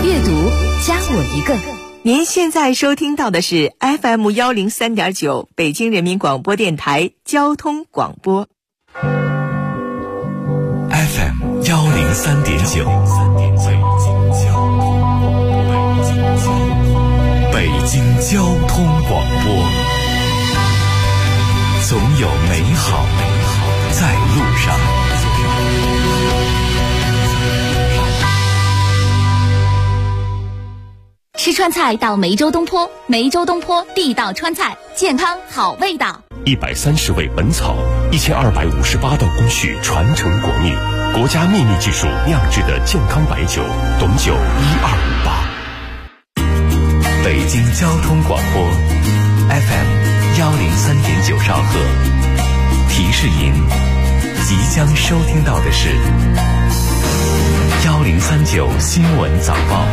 阅读加我一个。 您现在收听到的是 FM 103.9北京人民广播电台交通广播。 FM 103.9，北京交通广播，总有美好在路上。 吃川菜到梅州东坡，梅州东坡地道川菜，健康好味道。 130味本草，1258道工序传承国秘，国家秘密技术酿制的健康白酒，董酒1258。 北京交通广播 FM 103.9兆赫，提示您，即将收听到的是1039新闻早报。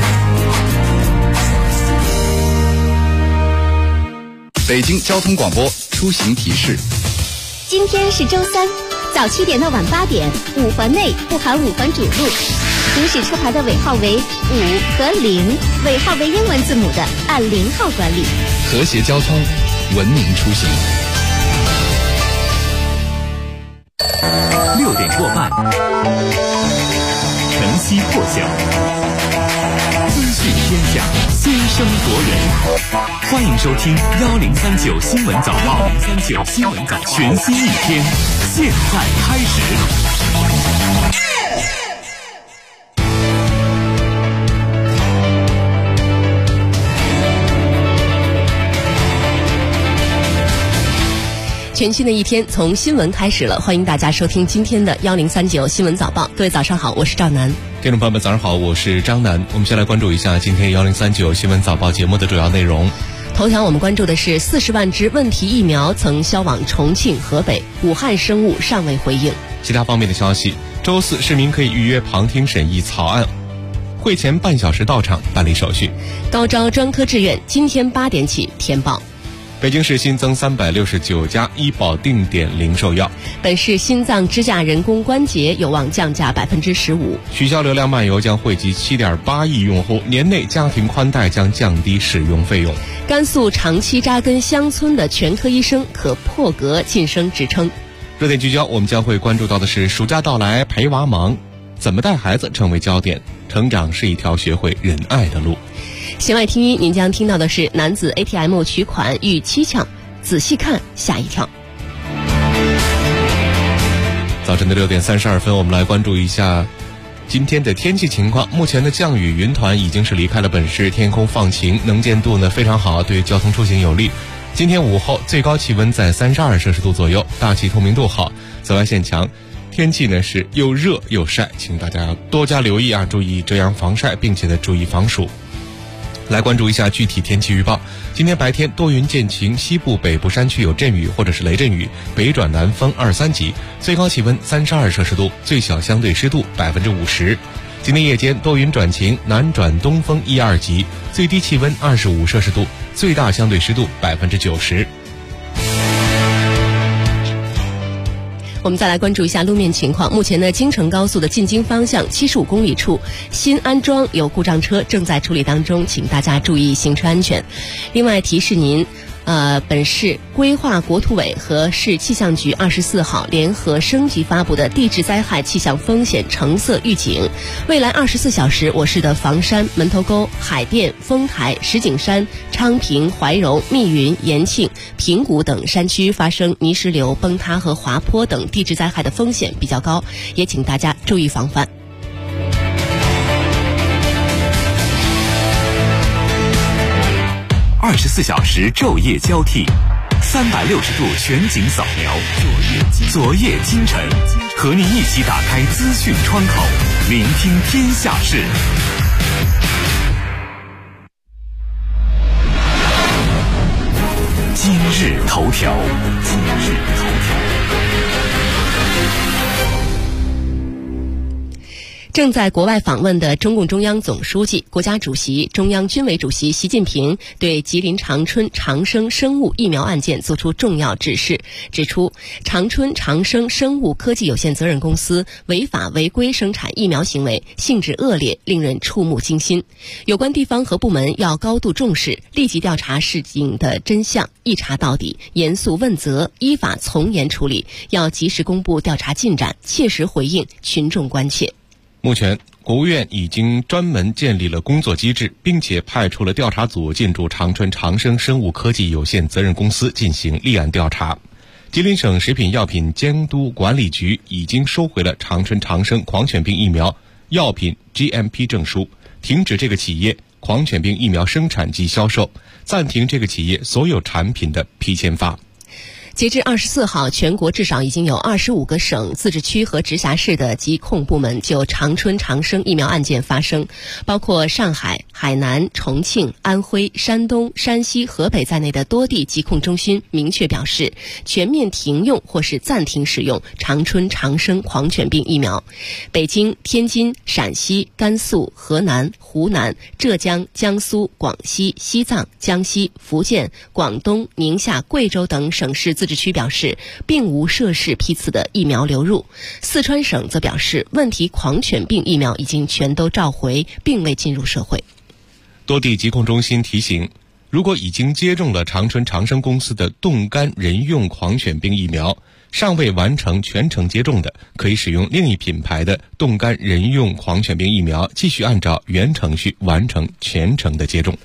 北京交通广播出行提示： 今天是周三，早7点到晚8点，5环内不含5环主路，行驶车牌的尾号为5和0，尾号为英文字母的按0号管理。 和谐交通，文明出行。 6点过半，晨曦破晓，资讯天下，先声夺人。欢迎收听1039新闻早报，1039新闻早报，全新一天，现在开始。 全新的一天从新闻开始了，欢迎大家收听今天的1039新闻早报。各位早上好，我是赵楠。 听众朋友们早上好，我是张楠。我们先来关注一下今天1039新闻早报节目的主要内容。 头条我们关注的是40万支问题疫苗曾销往重庆、河北，武汉生物尚未回应。 其他方面的消息，周四市民可以预约旁听审议草案，会前半小时到场办理手续。 高招专科志愿今天8点起填报。 北京市新增369家医保定点零售药。 本市心脏支架人工关节有望降价15%。 取消流量漫游将惠及7.8亿用户，年内家庭宽带将降低使用费用。 甘肃长期扎根乡村的全科医生可破格晋升职称。 热点聚焦，我们将会关注到的是暑假到来，陪娃忙，怎么带孩子成为焦点。成长是一条学会仁爱的路。 弦外听音，您将听到的是男子 ATM 取款遇蹊跷，仔细看吓一跳。 早晨的6点32分，我们来关注一下今天的天气情况。目前的降雨云团已经是离开了本市，天空放晴，能见度呢非常好，对交通出行有利。今天午后最高气温在32摄氏度左右，大气透明度好，紫外线强，天气呢是又热又晒，请大家多加留意啊，注意遮阳防晒，并且呢注意防暑。来关注一下具体天气预报。今天白天多云见晴，西部北部山区有阵雨或者是雷阵雨，北转南风2、3级，最高气温32摄氏度，最小相对湿度50%。今天夜间多云转晴，南转东风1、2级，最低气温25摄氏度，最大相对湿度90%。 我们再来关注一下路面情况。目前呢，京承高速的进京方向75公里处新安庄有故障车正在处理当中，请大家注意行车安全。另外提示您，本市规划国土委和市气象局24号联合升级发布的地质灾害气象风险橙色预警。未来24小时，我市的房山、门头沟、海淀、丰台、石景山、昌平、怀柔、密云、延庆、平谷等山区发生泥石流、崩塌和滑坡等地质灾害的风险比较高，也请大家注意防范。 24小时昼夜交替，360度全景扫描，昨夜今晨，和您一起打开资讯窗口，聆听天下事。今日头条，今日头条。 正在国外访问的中共中央总书记、国家主席、中央军委主席习近平对吉林长春长生生物疫苗案件作出重要指示，指出长春长生生物科技有限责任公司违法违规生产疫苗行为性质恶劣，令人触目惊心。有关地方和部门要高度重视，立即调查事情的真相，一查到底，严肃问责，依法从严处理，要及时公布调查进展，切实回应群众关切。 目前，国务院已经专门建立了工作机制，并且派出了调查组进驻长春长生生物科技有限责任公司进行立案调查。吉林省食品药品监督管理局已经收回了长春长生狂犬病疫苗药品 GMP 证书，停止这个企业狂犬病疫苗生产及销售，暂停这个企业所有产品的批签发。 截至24号，全国至少已经有25个省、自治区和直辖市的疾控部门就长春长生疫苗案件发声，包括上海、海南、重庆、安徽、山东、山西、河北在内的多地疾控中心明确表示，全面停用或是暂停使用长春长生狂犬病疫苗。北京、天津、陕西、甘肃、河南、湖南、浙江、江苏、广西、西藏、江西、福建、广东、宁夏、贵州等省市自治区表示，并无涉事批次的疫苗流入。四川省则表示，问题狂犬病疫苗已经全都召回，并未进入社会。 多地疾控中心提醒，如果已经接种了长春长生公司的冻干人用狂犬病疫苗，尚未完成全程接种的，可以使用另一品牌的冻干人用狂犬病疫苗，继续按照原程序完成全程的接种。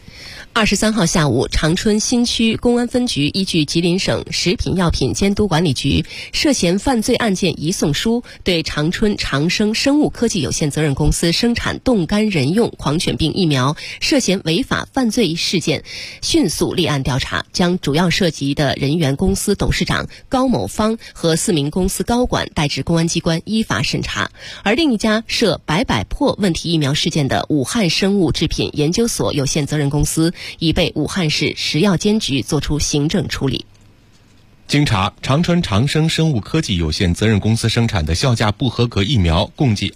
23号下午，长春新区公安分局依据吉林省食品药品监督管理局涉嫌犯罪案件移送书，对长春长生生物科技有限责任公司生产冻干人用狂犬病疫苗涉嫌违法犯罪事件迅速立案调查，将主要涉及的人员公司董事长高某芳和4名公司高管带至公安机关依法审查。而另一家涉百百破问题疫苗事件的武汉生物制品研究所有限责任公司已被武汉市食药监局作出行政处理。 经查，长春长生生物科技有限责任公司生产的效价不合格疫苗共计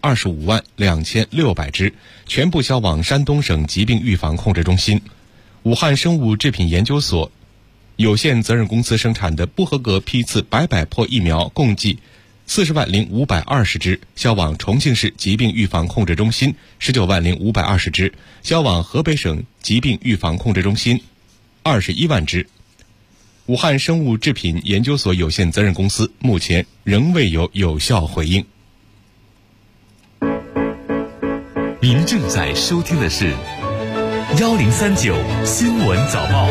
252600支，全部销往山东省疾病预防控制中心。武汉生物制品研究所有限责任公司生产的不合格批次百百破疫苗共计400520支，销往重庆市疾病预防控制中心190520支，销往河北省疾病预防控制中心21万支。武汉生物制品研究所有限责任公司目前仍未有效回应。 您正在收听的是1039新闻早报。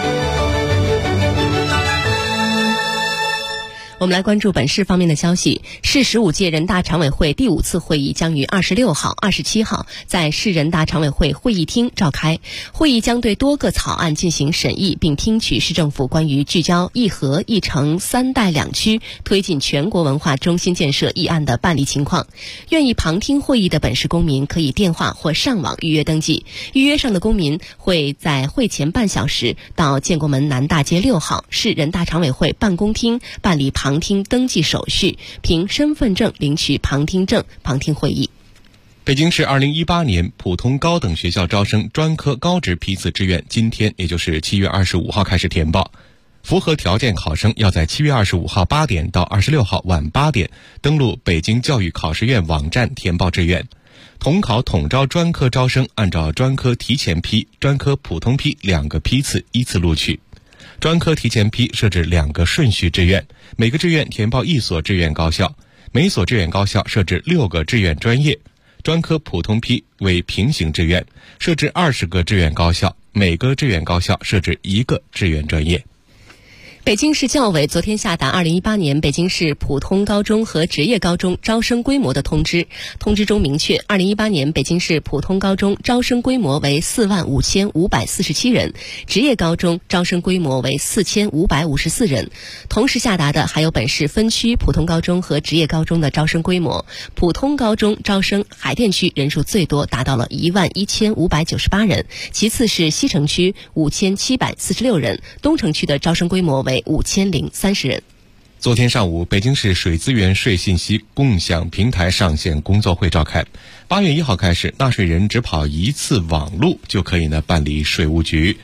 我们来关注本市方面的消息。市15届人大常委会第5次会议将于26号、27号在市人大常委会会议厅召开。会议将对多个草案进行审议，并听取市政府关于聚焦一核一城三带两区推进全国文化中心建设议案的办理情况。愿意旁听会议的本市公民可以电话或上网预约登记。预约上的公民会在会前半小时到建国门南大街6号市人大常委会办公厅办理旁听登记手续，凭身份证领取旁听证旁听会议。 北京市2018年普通高等学校招生专科高职批次志愿今天，也就是7月25号开始填报。符合条件考生要在7月25号8点到26号晚8点登录北京教育考试院网站填报志愿。统考统招专科招生按照专科提前批、专科普通批2个批次依次录取。专科提前批设置2个顺序志愿，每个志愿填报1所志愿高校，每所志愿高校设置6个志愿专业。专科普通批为平行志愿，设置20个志愿高校，每个志愿高校设置1个志愿专业。 北京市教委昨天下达2018年北京市普通高中和职业高中招生规模的通知。通知中明确，2018年北京市普通高中招生规模为45547人，职业高中招生规模为4554人。同时下达的还有本市分区普通高中和职业高中的招生规模。普通高中招生海淀区人数最多，达到了11598人，其次是西城区5746人，东城区的招生规模为5030人。 昨天上午，北京市水资源税信息共享平台上线工作会召开。8月1号开始，纳税人只跑一次网路就可以办理税务局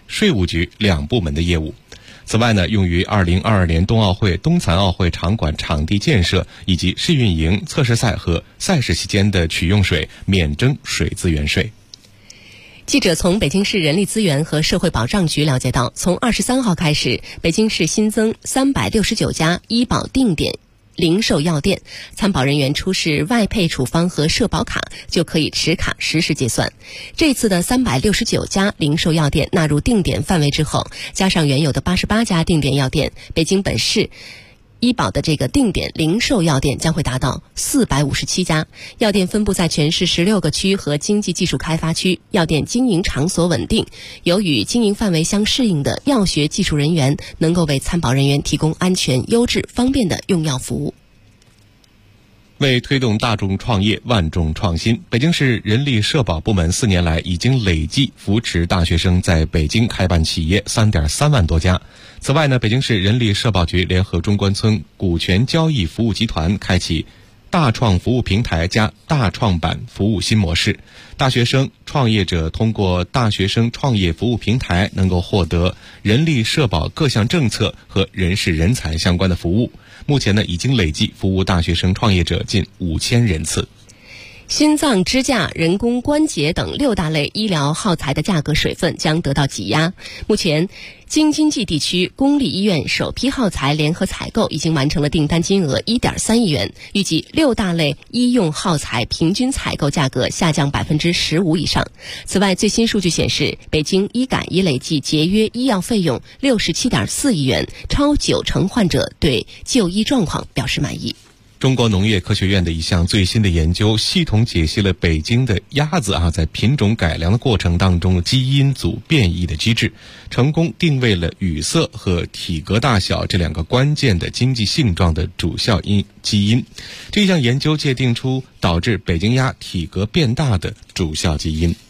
2部门的业务。此外用于2022年冬奥会、冬残奥会场馆场地建设以及试运营、测试赛和赛事期间的取用水免征水资源税。 记者从北京市人力资源和社会保障局了解到，从23号开始，北京市新增369家医保定点零售药店，参保人员出示外配处方和社保卡就可以持卡实时结算。这次的369家零售药店纳入定点范围之后，加上原有的88家定点药店，北京本市医保的这个定点零售药店将会达到457家，药店分布在全市16个区和经济技术开发区，药店经营场所稳定，有与经营范围相适应的药学技术人员，能够为参保人员提供安全、优质、方便的用药服务。 为推动大众创业、万众创新，北京市人力社保部门4年来已经累计扶持大学生在北京开办企业3.3万多家。此外北京市人力社保局联合中关村股权交易服务集团开启大创服务平台加大创版服务新模式，大学生创业者通过大学生创业服务平台能够获得人力社保各项政策和人事人才相关的服务。目前已经累计服务大学生创业者近5000人次。 心脏支架、人工关节等6大类医疗耗材的价格水分将得到挤压。目前，京津冀地区公立医院首批耗材联合采购已经完成了订单金额1.3亿元，预计6大类医用耗材平均采购价格下降15%以上。此外，最新数据显示，北京医改已累计节约医药费用67.4亿元，超90%患者对就医状况表示满意。 中国农业科学院的一项最新的研究系统解析了北京的鸭子在品种改良的过程当中基因组变异的机制，成功定位了羽色和体格大小这2个关键的经济性状的主效基因。这项研究界定出导致北京鸭体格变大的主效基因。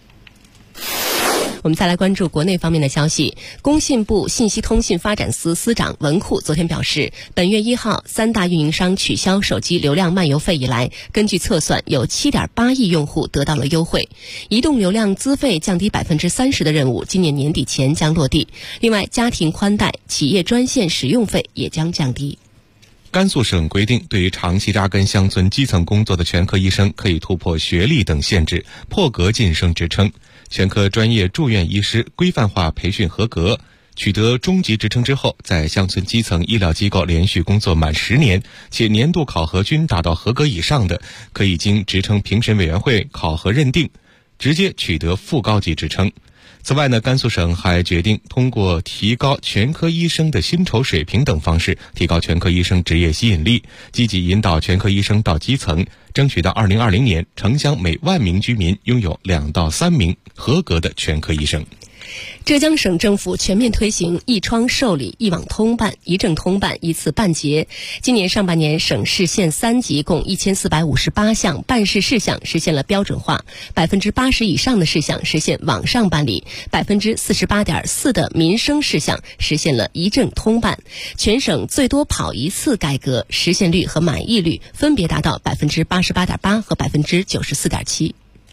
我们再来关注国内方面的消息。工信部信息通信发展司司长文库昨天表示，本月1号3大运营商取消手机流量漫游费以来，根据测算有 7.8 亿用户得到了优惠。移动流量资费降低 30% 的任务今年年底前将落地。另外，家庭宽带、企业专线使用费也将降低。 甘肃省规定，对于长期扎根乡村基层工作的全科医生可以突破学历等限制，破格晋升职称。全科专业住院医师规范化培训合格，取得中级职称之后，在乡村基层医疗机构连续工作满10年，且年度考核均达到合格以上的，可以经职称评审委员会考核认定，直接取得副高级职称。此外甘肃省还决定通过提高全科医生的薪酬水平等方式，提高全科医生职业吸引力，积极引导全科医生到基层，争取到2020年城乡每万名居民拥有2到3名合格的全科医生。 浙江省政府全面推行一窗受理、一网通办、一证通办、一次办结。今年上半年，省市县3级共1458项办事事项实现了标准化，80%以上的事项实现网上办理，48.4%的民生事项实现了一证通办。全省最多跑一次改革实现率和满意率分别达到88.8%和94.7%。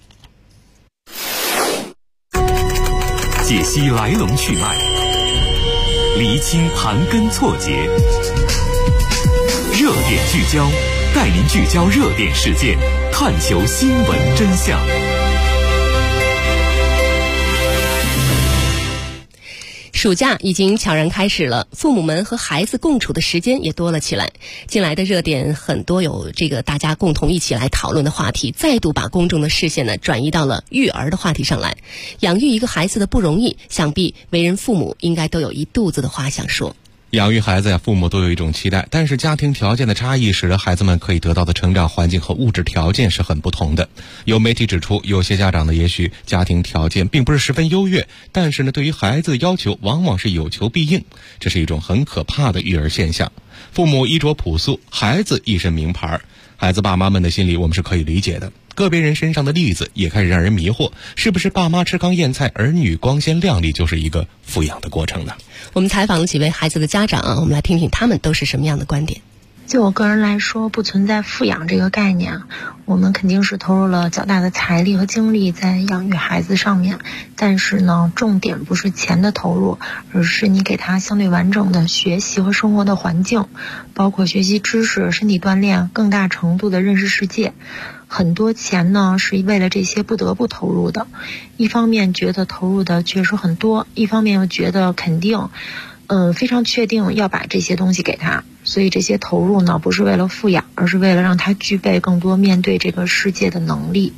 解析来龙去脉，厘清盘根错节，热点聚焦，带您聚焦热点事件，探求新闻真相。 暑假已经悄然开始了，父母们和孩子共处的时间也多了起来。近来的热点很多有大家共同一起来讨论的话题，再度把公众的视线转移到了育儿的话题上来。养育一个孩子的不容易，想必为人父母应该都有一肚子的话想说。 养育孩子父母都有一种期待，但是家庭条件的差异使得孩子们可以得到的成长环境和物质条件是很不同的。有媒体指出，有些家长也许家庭条件并不是十分优越，但是对于孩子的要求往往是有求必应，这是一种很可怕的育儿现象。父母衣着朴素，孩子一身名牌，孩子爸妈们的心理我们是可以理解的。 个别人身上的例子也开始让人迷惑，是不是爸妈吃糠咽菜，儿女光鲜亮丽就是一个富养的过程呢？ 我们采访了几位孩子的家长，我们来听听他们都是什么样的观点。 就我个人来说，不存在富养这个概念，我们肯定是投入了较大的财力和精力在养育孩子上面，但是呢，重点不是钱的投入，而是你给他相对完整的学习和生活的环境，包括学习知识、身体锻炼、更大程度的认识世界。很多钱呢是为了这些不得不投入的，一方面觉得投入的确实很多，一方面又觉得肯定非常确定要把这些东西给他，所以这些投入呢不是为了富养，而是为了让他具备更多面对这个世界的能力。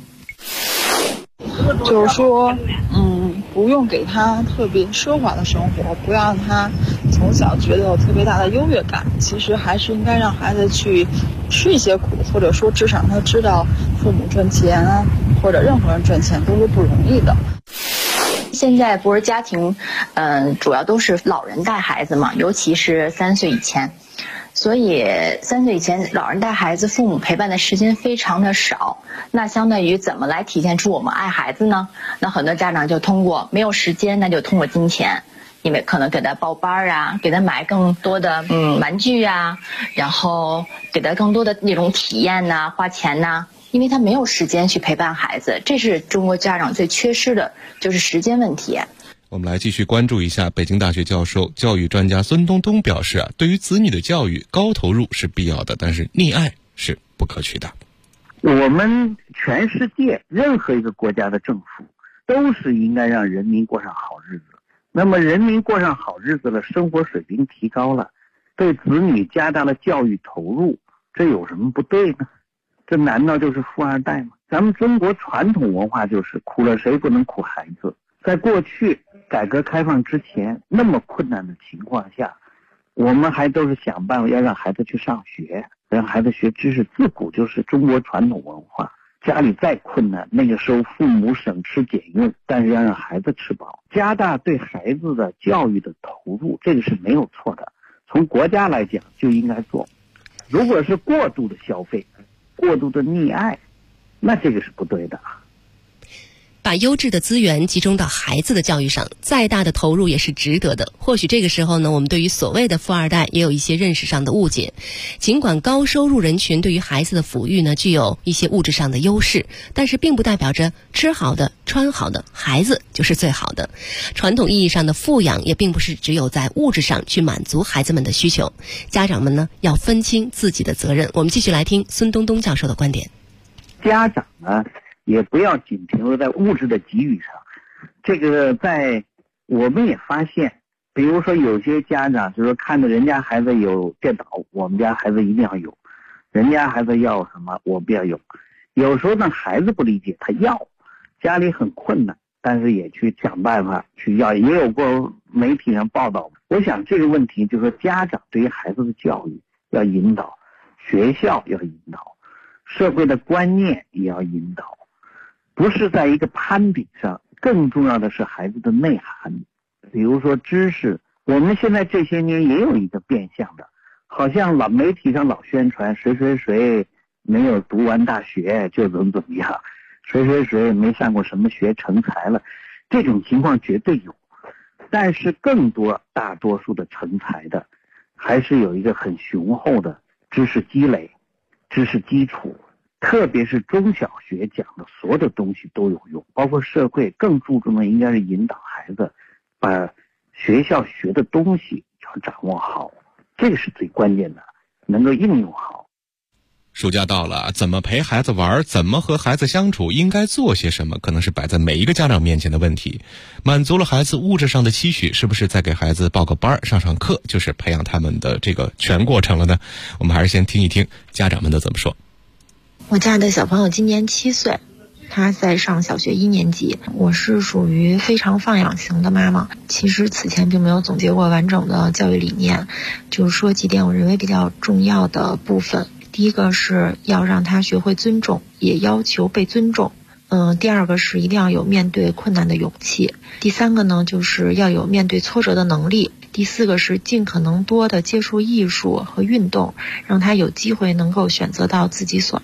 就是说不用给他特别奢华的生活，不要让他从小觉得有特别大的优越感，其实还是应该让孩子去吃一些苦，或者说至少他知道父母赚钱或者任何人赚钱都是不容易的。 现在不是家庭主要都是老人带孩子嘛，尤其是3岁以前，所以3岁以前老人带孩子，父母陪伴的时间非常的少，那相当于怎么来体现出我们爱孩子呢？那很多家长就通过没有时间，那就通过金钱，因为可能给他报班啊，给他买更多的玩具啊，然后给他更多的那种体验呐，花钱呐，因为他没有时间去陪伴孩子，这是中国家长最缺失的，就是时间问题。 我们来继续关注一下北京大学教授、教育专家孙东东表示对于子女的教育，高投入是必要的，但是溺爱是不可取的。 我们全世界任何一个国家的政府都是应该让人民过上好日子。那么人民过上好日子了，生活水平提高了，对子女加大了教育投入，这有什么不对呢？这难道就是富二代吗？咱们中国传统文化就是苦了谁不能苦孩子。在过去改革开放之前那么困难的情况下，我们还都是想办法要让孩子去上学，让孩子学知识，自古就是中国传统文化。家里再困难，那个时候父母省吃俭用，但是要让孩子吃饱，加大对孩子的教育的投入，这个是没有错的，从国家来讲就应该做。如果是过度的消费，过度的溺爱，那这个是不对的。 把优质的资源集中到孩子的教育上，再大的投入也是值得的。或许这个时候呢，我们对于所谓的富二代也有一些认识上的误解。尽管高收入人群对于孩子的抚育呢具有一些物质上的优势，但是并不代表着吃好的穿好的孩子就是最好的。传统意义上的富养也并不是只有在物质上去满足孩子们的需求，家长们呢要分清自己的责任。我们继续来听孙东东教授的观点。 家长呢也不要仅停留在物质的给予上，这个在我们也发现，比如说有些家长就是看着人家孩子有电脑，我们家孩子一定要有，人家孩子要什么我不要有。有时候呢孩子不理解，他要，家里很困难，但是也去想办法去要，也有过媒体上报道。我想这个问题就是说，家长对于孩子的教育要引导，学校要引导，社会的观念也要引导，不是在一个攀比上，更重要的是孩子的内涵。比如说知识，我们现在这些年也有一个变相的，好像媒体上老宣传谁谁谁没有读完大学就怎么样，谁谁谁没上过什么学成才了，这种情况绝对有。但是更多大多数的成才的还是有一个很雄厚的知识积累、知识基础，特别是中小学讲的所有的东西都有用，包括社会更注重的应该是引导孩子把学校学的东西要掌握好，这个是最关键的，能够应用好。 暑假到了，怎么陪孩子玩，怎么和孩子相处，应该做些什么，可能是摆在每一个家长面前的问题。满足了孩子物质上的期许，是不是再给孩子报个班上上课就是培养他们的这个全过程了呢？我们还是先听一听家长们的怎么说。 我家的小朋友今年7岁，他在上小学1年级。我是属于非常放养型的妈妈，其实此前并没有总结过完整的教育理念，就是说几点我认为比较重要的部分。第一个是要让他学会尊重，也要求被尊重。第二个是一定要有面对困难的勇气。第三个呢，就是要有面对挫折的能力。第四个是尽可能多的接触艺术和运动，让他有机会能够选择到自己所爱。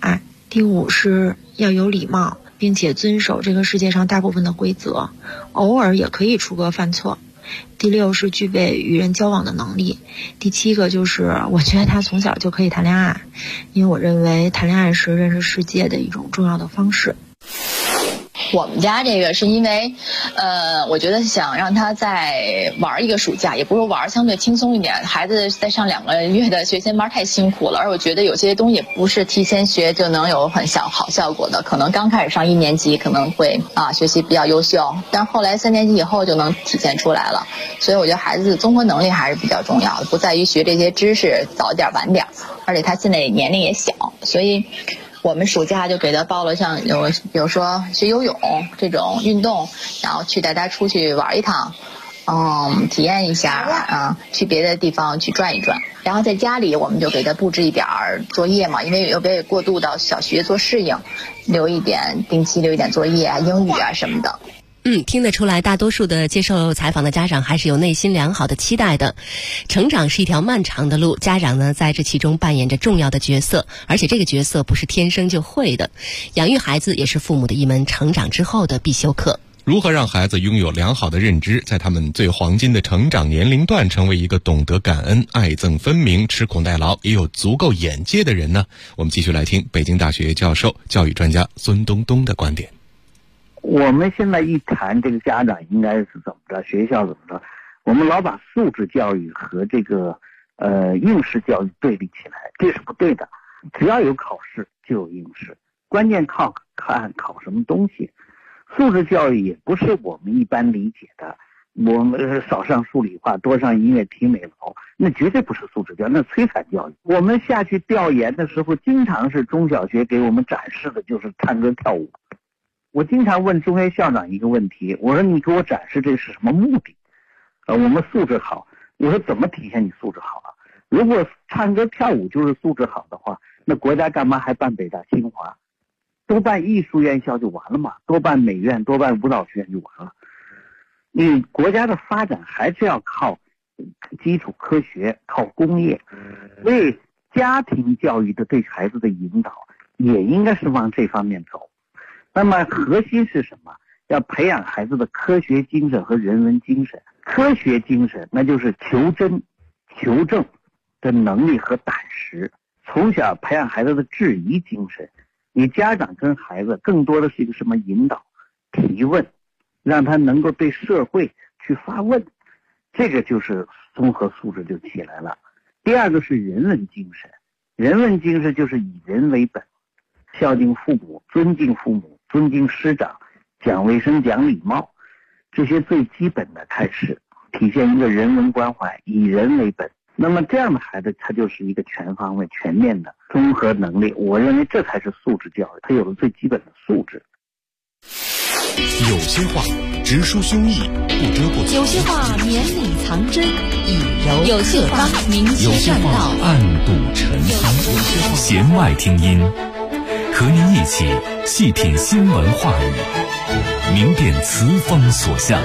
第5是要有礼貌，并且遵守这个世界上大部分的规则，偶尔也可以出格犯错。第6是具备与人交往的能力。第7个就是我觉得他从小就可以谈恋爱，因为我认为谈恋爱是认识世界的一种重要的方式。 我们家这个是因为，我觉得想让他再玩一个暑假，也不是玩，相对轻松一点。孩子再上2个月的学前班太辛苦了，而我觉得有些东西也不是提前学就能有很好效果的。可能刚开始上1年级可能会学习比较优秀，但后来3年级以后就能体现出来了。所以我觉得孩子的综合能力还是比较重要的，不在于学这些知识早点晚点，而且他现在年龄也小，所以我们暑假就给他报了像比如说学游泳这种运动，然后去带他出去玩一趟，体验一下去别的地方去转一转。然后在家里我们就给他布置一点作业嘛，因为有别过渡到小学做适应，定期留一点作业啊、英语啊什么的。 听得出来，大多数的接受采访的家长还是有内心良好的期待的。成长是一条漫长的路，家长呢在这其中扮演着重要的角色，而且这个角色不是天生就会的。养育孩子也是父母的一门成长之后的必修课。 如何让孩子拥有良好的认知，在他们最黄金的成长年龄段成为一个懂得感恩、爱憎分明、吃苦耐劳也有足够眼界的人呢？我们继续来听北京大学教授、教育专家孙东东的观点。 我们现在一谈这个家长应该是怎么着，学校怎么着，我们老把素质教育和这个应试教育对立起来，这是不对的。只要有考试就有应试，关键看考什么东西。素质教育也不是我们一般理解的，我们少上数理化，多上音乐体美劳，那绝对不是素质教育，那摧残教育。我们下去调研的时候，经常是中小学给我们展示的就是唱歌跳舞。我经常问中学校长一个问题，我说你给我展示这是什么目的？我们素质好，我说怎么体现你素质好啊？如果唱歌跳舞就是素质好的话，那国家干嘛还办北大清华？多办艺术院校就完了嘛，多办美院，多办舞蹈学院就完了。你国家的发展还是要靠基础科学，靠工业，所以家庭教育的对孩子的引导也应该是往这方面走。那么核心是什么？要培养孩子的科学精神和人文精神。科学精神那就是求真求证的能力和胆识，从小培养孩子的质疑精神。你家长跟孩子更多的是一个什么引导、提问，让他能够对社会去发问，这个就是综合素质就起来了。第二个是人文精神，人文精神就是以人为本，孝敬父母、尊敬父母、尊敬师长、讲卫生、讲礼貌，这些最基本的开始体现一个人文关怀，以人为本。那么这样的孩子他就是一个全方位全面的综合能力，我认为这才是素质教育，他有了最基本的素质。 有些话直抒胸臆，不遮不有些话绵里藏针，以柔有些话明有些话暗度陈仓，弦外听音，和您一起细品新闻话语，明辨词风所向。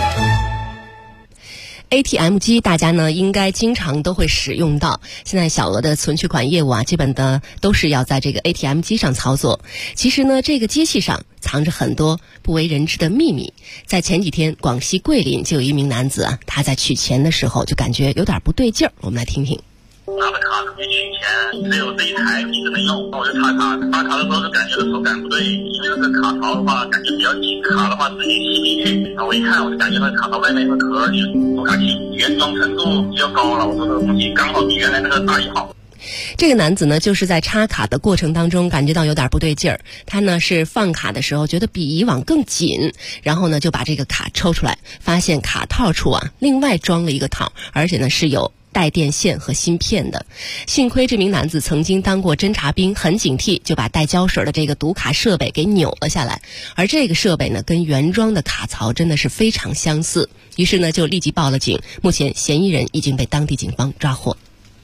ATM 机大家呢应该经常都会使用到，现在小额的存取款业务基本的都是要在这个 ATM 机上操作。其实呢，这个机器上藏着很多不为人知的秘密。在前几天，广西桂林就有一名男子他在取钱的时候就感觉有点不对劲儿，我们来听听。 拿着卡出去取钱，只有这一台一直没用，我就插卡的时候就感觉手感不对，因为那个卡槽的话感觉比较紧，卡的话直接吸进去，然后我一看我就感觉那卡槽外面那个壳读卡器原装程度比较高了，我说这个东西刚好比原来那个大一号。 这个男子呢，就是在插卡的过程当中感觉到有点不对劲儿，他呢是放卡的时候觉得比以往更紧，然后呢就把这个卡抽出来，发现卡套处另外装了一个套，而且呢是有带电线和芯片的。幸亏这名男子曾经当过侦察兵，很警惕，就把带胶水的这个读卡设备给扭了下来。而这个设备呢，跟原装的卡槽真的是非常相似，于是呢就立即报了警。目前嫌疑人已经被当地警方抓获。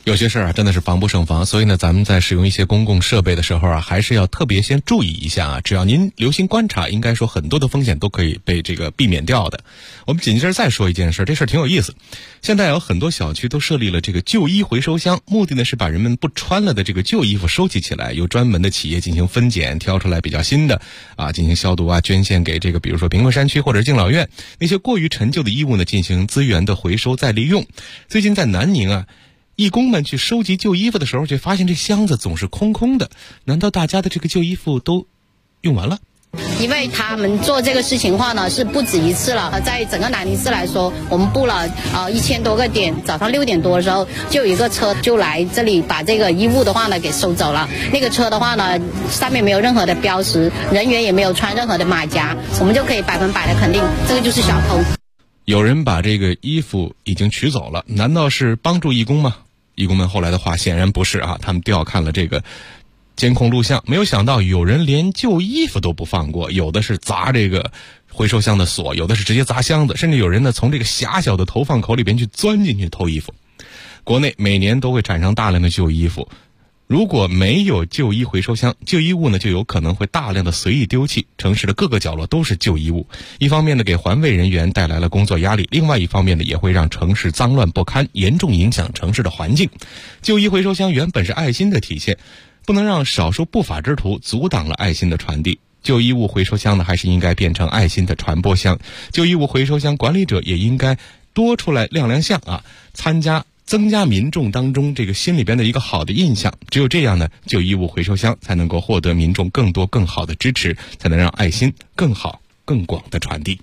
有些事儿啊，真的是防不胜防，所以呢，咱们在使用一些公共设备的时候啊，还是要特别先注意一下啊。只要您留心观察，应该说很多的风险都可以被这个避免掉的。我们紧接着再说一件事，这事儿挺有意思。现在有很多小区都设立了这个旧衣回收箱，目的呢是把人们不穿了的这个旧衣服收集起来，由专门的企业进行分拣，挑出来比较新的啊，进行消毒啊，捐献给这个比如说贫困山区或者敬老院。那些过于陈旧的衣物呢，进行资源的回收再利用。最近在南宁啊，义工们去收集旧衣服的时候，却发现这箱子总是空空的。难道大家的这个旧衣服都用完了？ 因为他们做这个事情的话呢，是不止一次了。在整个南宁市来说，我们布了1000多个点，早上6点多的时候，就有一个车就来这里把这个衣物的话呢给收走了。那个车的话呢，上面没有任何的标识，人员也没有穿任何的马甲，我们就可以100%的肯定，这个就是小偷。 有人把这个衣服已经取走了，难道是帮助义工吗？义工们后来的话显然不是啊，他们调看了这个监控录像，没有想到有人连旧衣服都不放过，有的是砸这个回收箱的锁，有的是直接砸箱子，甚至有人呢从这个狭小的投放口里边去钻进去偷衣服。国内每年都会产生大量的旧衣服，如果没有旧衣回收箱，旧衣物呢就有可能会大量的随意丢弃，城市的各个角落都是旧衣物。一方面呢给环卫人员带来了工作压力，另外一方面呢也会让城市脏乱不堪，严重影响城市的环境。旧衣回收箱原本是爱心的体现，不能让少数不法之徒阻挡了爱心的传递。旧衣物回收箱呢还是应该变成爱心的传播箱。旧衣物回收箱管理者也应该多出来亮亮相啊，增加民众当中这个心里边的一个好的印象，只有这样呢，旧衣物回收箱才能够获得民众更多更好的支持，才能让爱心更好更广的传递。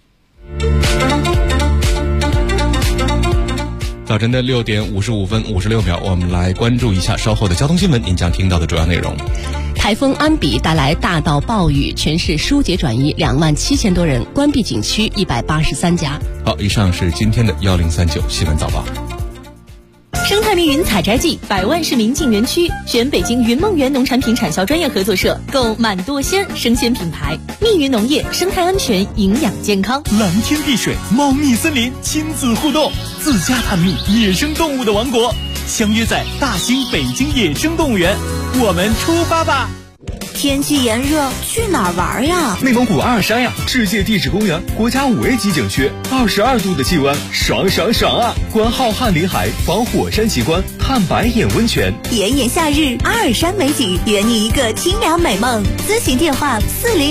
早晨的6点55分56秒，我们来关注一下稍后的交通新闻，您将听到的主要内容。 台风安比带来大到暴雨，全市疏解转移27000多人，关闭景区183家。 好，以上是今天的1039新闻早报。 生态密云采摘季，100万市民进园区，选北京云梦园农产品产销专业合作社，购满舵鲜生鲜品牌。密云农业，生态安全，营养健康。 蓝天碧水，猫蜜森林，亲子互动，自家探秘野生动物的王国，相约在大兴北京野生动物园，我们出发吧！ 天气炎热，去哪儿玩呀？ 内蒙古阿尔山呀，世界地质公园，国家5A 级景区，22度的气温，爽爽爽啊！观浩瀚林海，访火山奇观，探白眼温泉。 炎炎夏日，阿尔山美景，圆你一个清凉美梦。咨询电话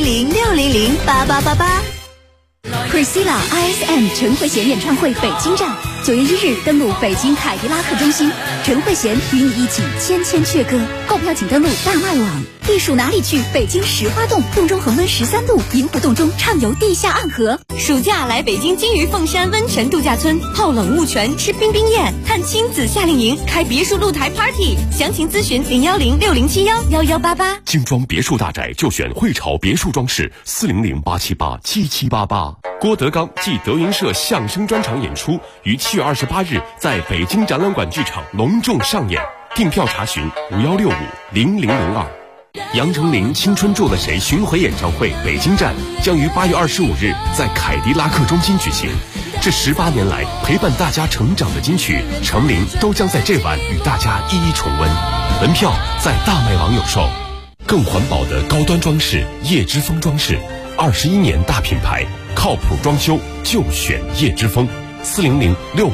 400-600-8888。Priscilla ISM 陈慧娴演唱会北京站，9月1日登陆北京凯迪拉克中心，陈慧娴与你一起千千阙歌。购票请登录大麦网。避暑哪里去？北京石花洞，洞中恒温13度，银湖洞中畅游地下暗河。暑假来北京金鱼凤山温泉度假村，泡冷雾泉，吃冰冰宴，看亲子夏令营，开别墅露台 party。详情咨询010-6071-1188。 精装别墅大宅就选汇潮别墅装饰，400-878-7788。郭德纲暨德云社相声专场演出于7月28日在北京展览馆剧场隆重上演，订票查询5165-0002。杨丞琳《青春住了谁》巡回演唱会北京站将于8月25日在凯迪拉克中心举行。这18年来陪伴大家成长的金曲，丞琳都将在这晚与大家一一重温。门票在大麦网有售。更环保的高端装饰，叶之峰装饰，21年大品牌，靠谱装修就选叶之峰。400-650-2868。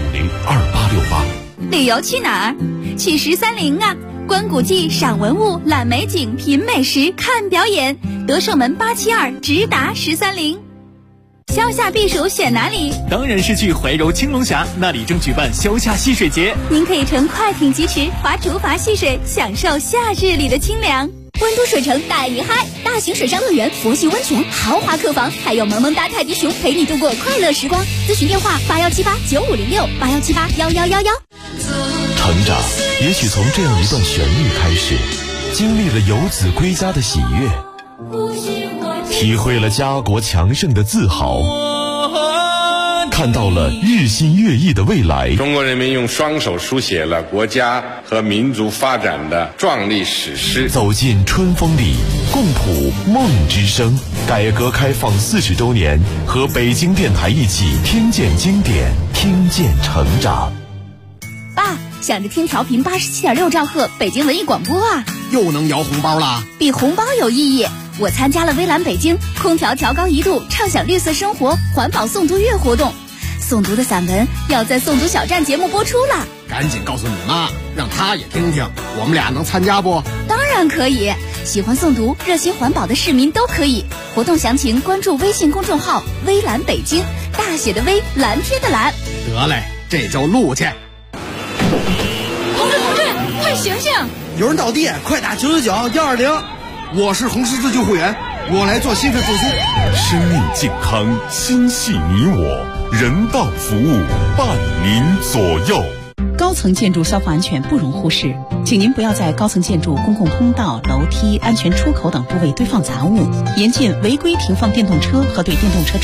旅游去哪儿？去13陵啊！观古迹、赏文物、览美景、品美食、看表演。德胜门872直达13陵。消夏避暑选哪里？ 当然是去怀柔青龙峡，那里正举办消夏戏水节。 您可以乘快艇疾驰，划竹筏戏水，享受夏日里的清凉。温都水城带你嗨，大型水上乐园、佛系温泉、豪华客房，还有萌萌哒泰迪熊陪你度过快乐时光。咨询电话81789506，81781111。 成长也许从这样一段旋律开始，经历了游子归家的喜悦，体会了家国强盛的自豪，看到了日新月异的未来。 中国人民用双手书写了国家和民族发展的壮丽史诗。 走进春风里，共谱梦之声。改革开放40周年，和北京电台一起听见经典，听见成长。 想着听调频87.6兆赫北京文艺广播啊。 又能摇红包啦？ 比红包有意义。我参加了微蓝北京空调调高1度畅享绿色生活环保诵读月活动，诵读的散文要在诵读小站节目播出了。 赶紧告诉你妈，让她也听听，我们俩能参加不？ 当然可以，喜欢诵读热心环保的市民都可以。活动详情关注微信公众号微蓝北京，大写的微，蓝天的蓝。 得嘞，这就录去。 同志快醒醒， 有人倒地，快打999-120。我是红十字救护员，我来做心肺复苏。 生命健康，心系你我，人道服务伴您左右。 高层建筑消防安全不容忽视，请您不要在高层建筑公共通道、楼梯、安全出口等部位堆放杂物，严禁违规停放电动车和对电动车